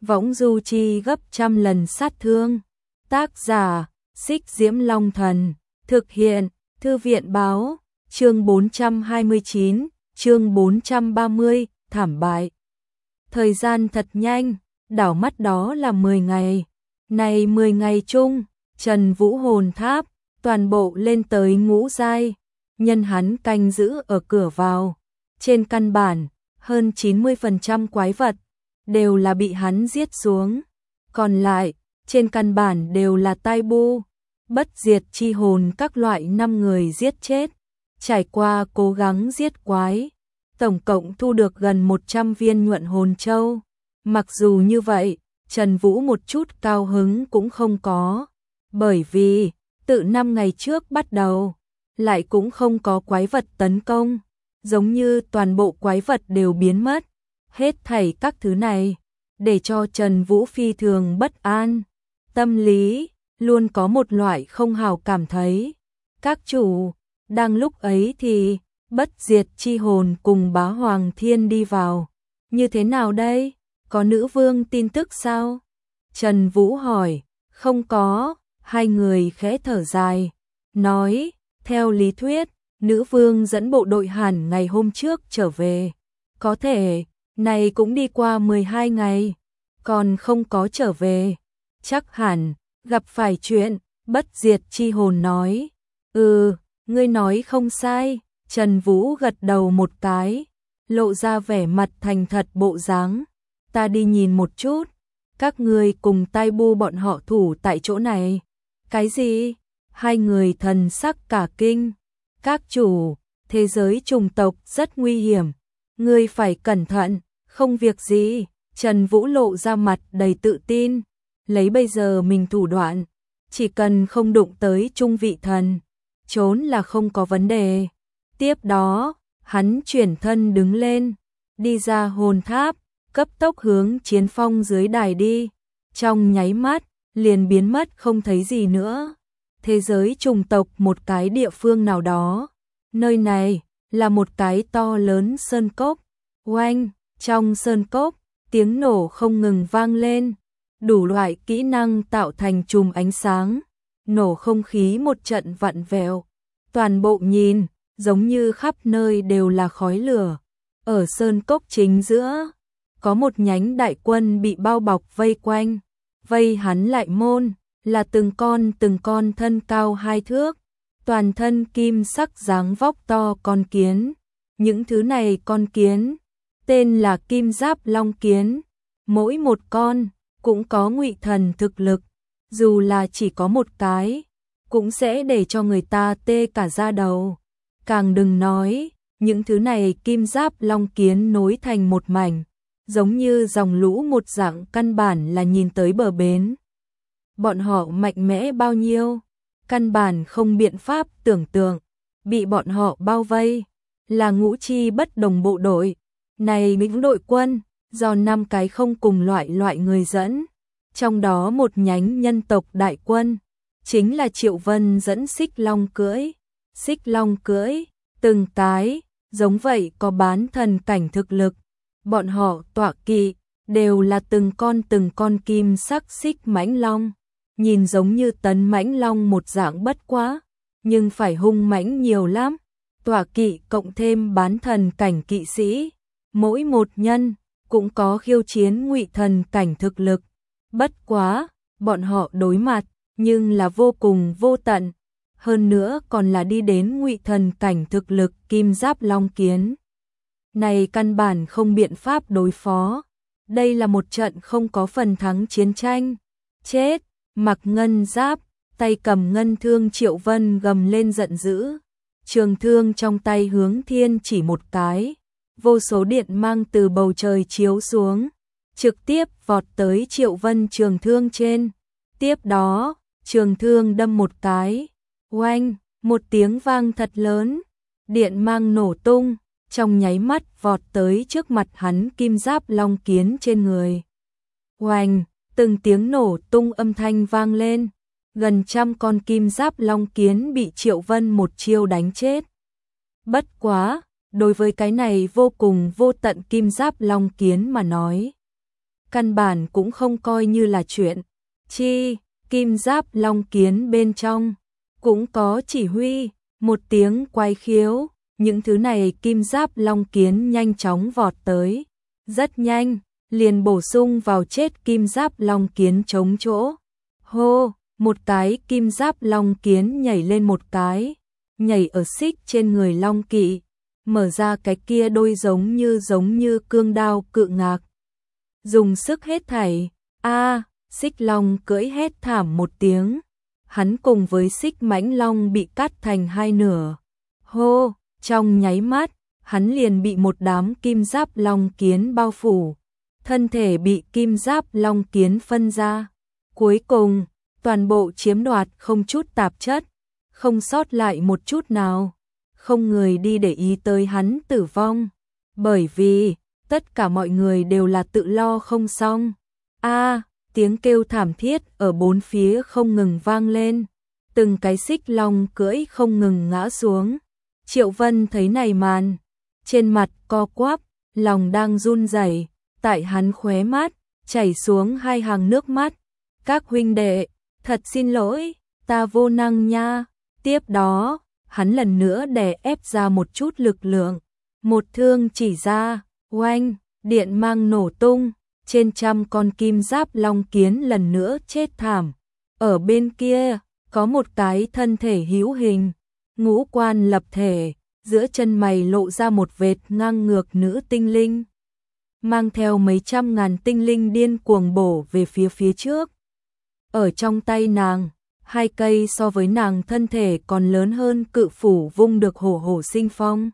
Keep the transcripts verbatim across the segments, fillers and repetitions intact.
võng du chi gấp trăm lần sát thương. Tác giả, Xích Diễm Long Thần, thực hiện, Thư viện báo, chương bốn trăm hai mươi chín, chương bốn trăm ba mươi, thảm bại. Thời gian thật nhanh, đảo mắt đó là mười ngày. Này mười ngày chung, Trần Vũ hồn tháp, toàn bộ lên tới ngũ giai, nhân hắn canh giữ ở cửa vào. Trên căn bản, hơn chín mươi phần trăm quái vật đều là bị hắn giết xuống. Còn lại, trên căn bản đều là tai bu, bất diệt chi hồn các loại năm người giết chết. Trải qua cố gắng giết quái, tổng cộng thu được gần một trăm viên nhuận hồn châu. Mặc dù như vậy, Trần Vũ một chút cao hứng cũng không có, bởi vì tự năm ngày trước bắt đầu, lại cũng không có quái vật tấn công, giống như toàn bộ quái vật đều biến mất. Hết thảy các thứ này, để cho Trần Vũ phi thường bất an, tâm lý luôn có một loại không hào cảm thấy. Các chủ, đang lúc ấy thì bất diệt chi hồn cùng Bá Hoàng Thiên đi vào. Như thế nào đây? Có nữ vương tin tức sao? Trần Vũ hỏi. Không có, hai người khẽ thở dài, nói, theo lý thuyết, nữ vương dẫn bộ đội hẳn ngày hôm trước trở về. Có thể, này cũng đi qua mười hai ngày, còn không có trở về. Chắc hẳn, gặp phải chuyện, bất diệt chi hồn nói. Ừ, ngươi nói không sai. Trần Vũ gật đầu một cái, lộ ra vẻ mặt thành thật bộ dáng. Ta đi nhìn một chút, các ngươi cùng tai bu bọn họ thủ tại chỗ này. Cái gì? Hai người thần sắc cả kinh. Các chủ, thế giới trùng tộc rất nguy hiểm, ngươi phải cẩn thận. Không việc gì. Trần Vũ lộ ra mặt đầy tự tin, lấy bây giờ mình thủ đoạn, chỉ cần không đụng tới trung vị thần, trốn là không có vấn đề. Tiếp đó, hắn chuyển thân đứng lên, đi ra hồn tháp, cấp tốc hướng chiến phong dưới đài đi. Trong nháy mắt, liền biến mất không thấy gì nữa. Thế giới trùng tộc một cái địa phương nào đó. Nơi này là một cái to lớn sơn cốc. Oanh, trong sơn cốc, tiếng nổ không ngừng vang lên. Đủ loại kỹ năng tạo thành chùm ánh sáng. Nổ không khí một trận vặn vẹo. Toàn bộ nhìn, giống như khắp nơi đều là khói lửa. Ở sơn cốc chính giữa, có một nhánh đại quân bị bao bọc vây quanh. Vây hắn lại môn, là từng con từng con thân cao hai thước, toàn thân kim sắc dáng vóc to con kiến. Những thứ này con kiến, tên là kim giáp long kiến. Mỗi một con, cũng có ngụy thần thực lực. Dù là chỉ có một cái, cũng sẽ để cho người ta tê cả da đầu. Càng đừng nói, những thứ này kim giáp long kiến nối thành một mảnh, giống như dòng lũ một dạng, căn bản là nhìn tới bờ bến. Bọn họ mạnh mẽ bao nhiêu, căn bản không biện pháp tưởng tượng. Bị bọn họ bao vây, là ngũ chi bất đồng bộ đội. Này những đội quân, do năm cái không cùng loại loại người dẫn. Trong đó một nhánh nhân tộc đại quân, chính là Triệu Vân dẫn Xích Long cưỡi. Xích Long cưỡi, từng cái, giống vậy có bán thần cảnh thực lực. Bọn họ tọa kỵ, đều là từng con từng con kim sắc xích mãnh long. Nhìn giống như tấn mãnh long một dạng bất quá, nhưng phải hung mãnh nhiều lắm. Tọa kỵ cộng thêm bán thần cảnh kỵ sĩ, mỗi một nhân cũng có khiêu chiến ngụy thần cảnh thực lực. Bất quá, bọn họ đối mặt, nhưng là vô cùng vô tận. Hơn nữa còn là đi đến ngụy thần cảnh thực lực kim giáp long kiến. Này căn bản không biện pháp đối phó. Đây là một trận không có phần thắng chiến tranh. Chết, mặc ngân giáp, tay cầm ngân thương Triệu Vân gầm lên giận dữ. Trường thương trong tay hướng thiên chỉ một cái. Vô số điện mang từ bầu trời chiếu xuống, trực tiếp vọt tới Triệu Vân trường thương trên. Tiếp đó, trường thương đâm một cái. Oanh, một tiếng vang thật lớn. Điện mang nổ tung, trong nháy mắt vọt tới trước mặt hắn kim giáp long kiến trên người. Oanh, từng tiếng nổ tung âm thanh vang lên. Gần trăm con kim giáp long kiến bị Triệu Vân một chiêu đánh chết. Bất quá, đối với cái này vô cùng vô tận kim giáp long kiến mà nói, căn bản cũng không coi như là chuyện. Chi, kim giáp long kiến bên trong, cũng có chỉ huy, một tiếng quái khiếu, những thứ này kim giáp long kiến nhanh chóng vọt tới. Rất nhanh, liền bổ sung vào chết kim giáp long kiến chống chỗ. Hô, một cái kim giáp long kiến nhảy lên một cái, nhảy ở xích trên người long kỵ, mở ra cái kia đôi giống như giống như cương đao cự ngạc. Dùng sức hết thảy, a xích long cưỡi hét thảm một tiếng. Hắn cùng với xích mãnh long bị cắt thành hai nửa. Hô, trong nháy mắt, hắn liền bị một đám kim giáp long kiến bao phủ. Thân thể bị kim giáp long kiến phân ra. Cuối cùng, toàn bộ chiếm đoạt không chút tạp chất, không sót lại một chút nào. Không người đi để ý tới hắn tử vong. Bởi vì, tất cả mọi người đều là tự lo không xong. A, tiếng kêu thảm thiết ở bốn phía không ngừng vang lên. Từng cái xích long cưỡi không ngừng ngã xuống. Triệu Vân thấy này màn, trên mặt co quắp, lòng đang run rẩy, tại hắn khóe mắt chảy xuống hai hàng nước mắt. Các huynh đệ, thật xin lỗi, ta vô năng nha. Tiếp đó, hắn lần nữa đè ép ra một chút lực lượng, một thương chỉ ra, oanh, điện mang nổ tung, trên trăm con kim giáp long kiến lần nữa chết thảm. Ở bên kia, có một cái thân thể hữu hình, ngũ quan lập thể, giữa chân mày lộ ra một vệt ngang ngược nữ tinh linh, mang theo mấy trăm ngàn tinh linh điên cuồng bổ về phía phía trước. Ở trong tay nàng, hai cây so với nàng thân thể còn lớn hơn cự phủ vung được hổ hổ sinh phong.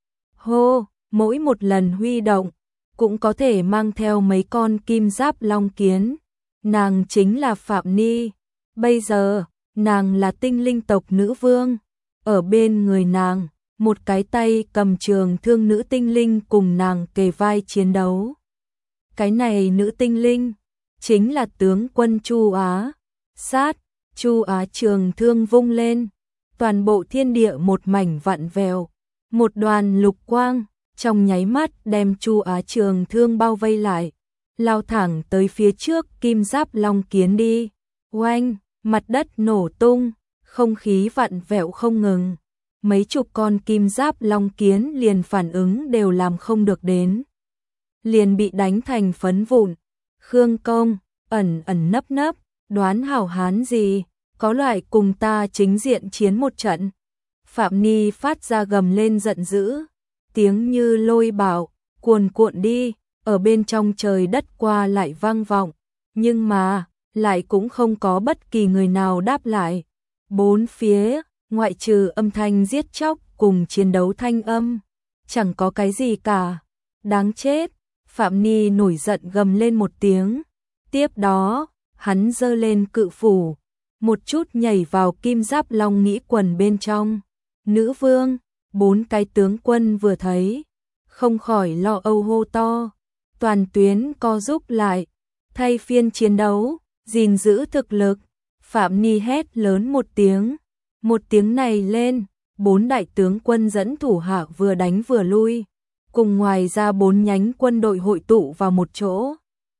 Hô, mỗi một lần huy động, cũng có thể mang theo mấy con kim giáp long kiến. Nàng chính là Phạm Ni. Bây giờ, nàng là tinh linh tộc nữ vương. Ở bên người nàng, một cái tay cầm trường thương nữ tinh linh cùng nàng kề vai chiến đấu. Cái này nữ tinh linh, chính là tướng quân Chu Á. Sát, Chu Á trường thương vung lên, toàn bộ thiên địa một mảnh vặn vẹo, một đoàn lục quang, trong nháy mắt đem Chu Á trường thương bao vây lại, lao thẳng tới phía trước kim giáp long kiến đi. Oanh, mặt đất nổ tung, không khí vặn vẹo không ngừng. Mấy chục con kim giáp long kiến liền phản ứng đều làm không được đến, liền bị đánh thành phấn vụn. Khương Công ẩn ẩn nấp nấp, đoán hảo hán gì, có loại cùng ta chính diện chiến một trận. Phạm Ni phát ra gầm lên giận dữ, tiếng như lôi bạo, cuồn cuộn đi, ở bên trong trời đất qua lại vang vọng, nhưng mà, lại cũng không có bất kỳ người nào đáp lại. Bốn phía, ngoại trừ âm thanh giết chóc cùng chiến đấu thanh âm, chẳng có cái gì cả. Đáng chết, Phạm Ni nổi giận gầm lên một tiếng. Tiếp đó, hắn giơ lên cự phủ, một chút nhảy vào kim giáp long nghĩ quần bên trong. Nữ vương, bốn cái tướng quân vừa thấy, không khỏi lo âu hô to. Toàn tuyến co rút lại, thay phiên chiến đấu, gìn giữ thực lực. Phạm Ni hét lớn một tiếng. Một tiếng này lên, bốn đại tướng quân dẫn thủ hạ vừa đánh vừa lui, cùng ngoài ra bốn nhánh quân đội hội tụ vào một chỗ.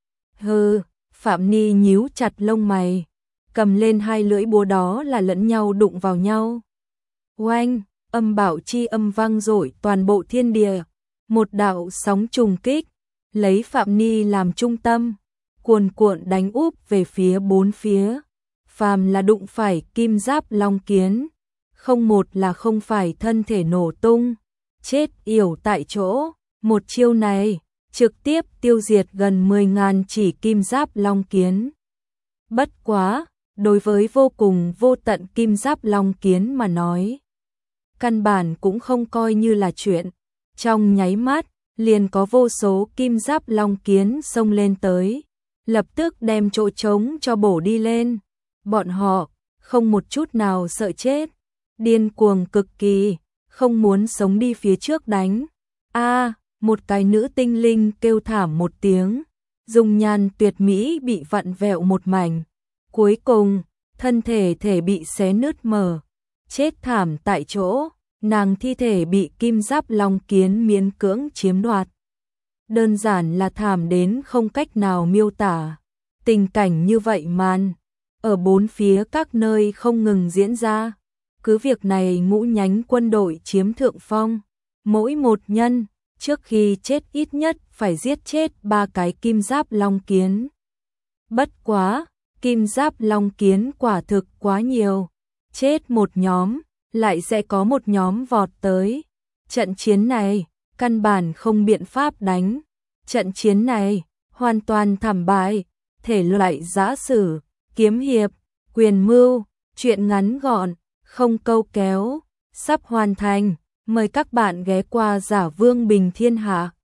Hừ, Phạm Ni nhíu chặt lông mày, cầm lên hai lưỡi búa đó là lẫn nhau đụng vào nhau. Oanh, âm bảo chi âm vang dội toàn bộ thiên địa, một đạo sóng trùng kích, lấy Phạm Ni làm trung tâm, cuồn cuộn đánh úp về phía bốn phía. Phàm là đụng phải kim giáp long kiến, không một là không phải thân thể nổ tung, chết yểu tại chỗ. Một chiêu này, trực tiếp tiêu diệt gần mười ngàn chỉ kim giáp long kiến. Bất quá, đối với vô cùng vô tận kim giáp long kiến mà nói, căn bản cũng không coi như là chuyện. Trong nháy mắt, liền có vô số kim giáp long kiến xông lên tới, lập tức đem chỗ trống cho bổ đi lên. Bọn họ, không một chút nào sợ chết, điên cuồng cực kỳ, không muốn sống đi phía trước đánh. A, một cái nữ tinh linh kêu thảm một tiếng, dung nhan tuyệt mỹ bị vặn vẹo một mảnh. Cuối cùng, thân thể thể bị xé nứt mở, chết thảm tại chỗ, nàng thi thể bị kim giáp long kiến miễn cưỡng chiếm đoạt. đơn giản là thảm đến không cách nào miêu tả. Tình cảnh như vậy màn ở bốn phía các nơi không ngừng diễn ra. Cứ việc này ngũ nhánh quân đội chiếm thượng phong, mỗi một nhân trước khi chết ít nhất phải giết chết ba cái kim giáp long kiến. Bất quá, kim giáp long kiến quả thực quá nhiều, chết một nhóm, lại sẽ có một nhóm vọt tới. Trận chiến này, căn bản không biện pháp đánh. Trận chiến này, hoàn toàn thảm bại, thể loại giã sử, kiếm hiệp, quyền mưu, truyện ngắn gọn, không câu kéo, sắp hoàn thành. Mời các bạn ghé qua Giả Vương Bình Thiên Hạ.